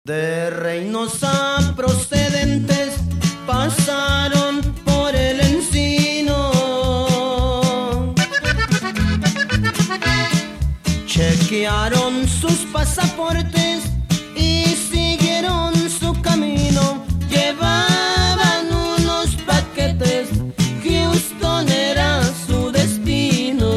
De Reynosa procedentes pasaron por el encino, chequearon sus pasaportes y siguieron su camino. Llevaban unos paquetes, Houston era su destino.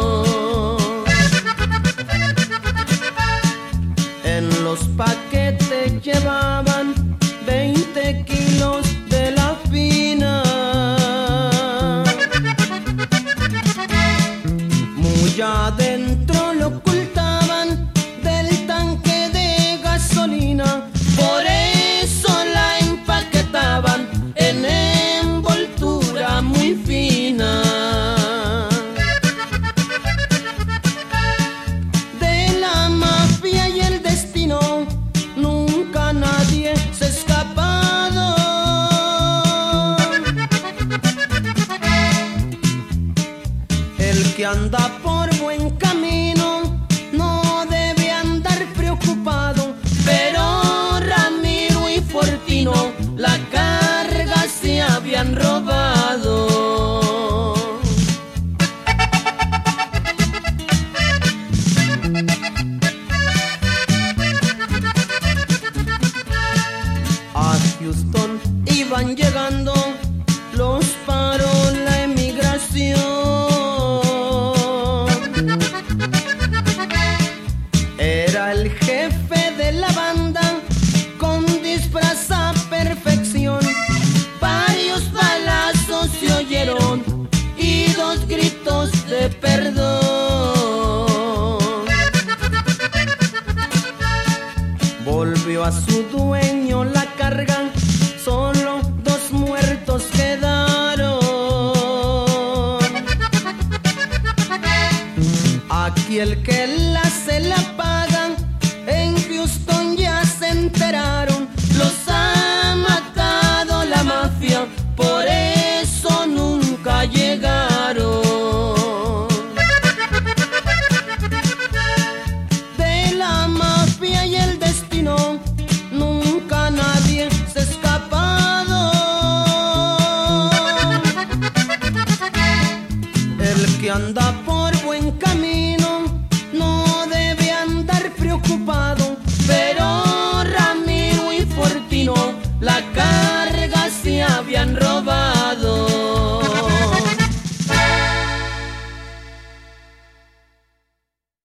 En los paquetes llevaban 20 kilos de la fina. Muy adentro lo ocultaban del tanque de gasolina. Por eso la empaquetaban en envoltura muy fina. De la mafia y el destino nunca nadie se ha escapado. El que anda por buen camino no debe andar preocupado, pero Ramiro y Fortino la carga se habían robado. A Houston iban llegando, los paró la emigración. Era el jefe de la banda con disfraz a perfección. Varios balazos se oyeron y 2 gritos de perdón. Volvió a su dueño la carga, solo 2 muertos quedaron. Aquí el que la se la paga, en Houston ya se enteraron. Los ha matado la mafia, por eso nunca llegaron. De la mafia y el destino nunca nadie se ha escapado. El que anda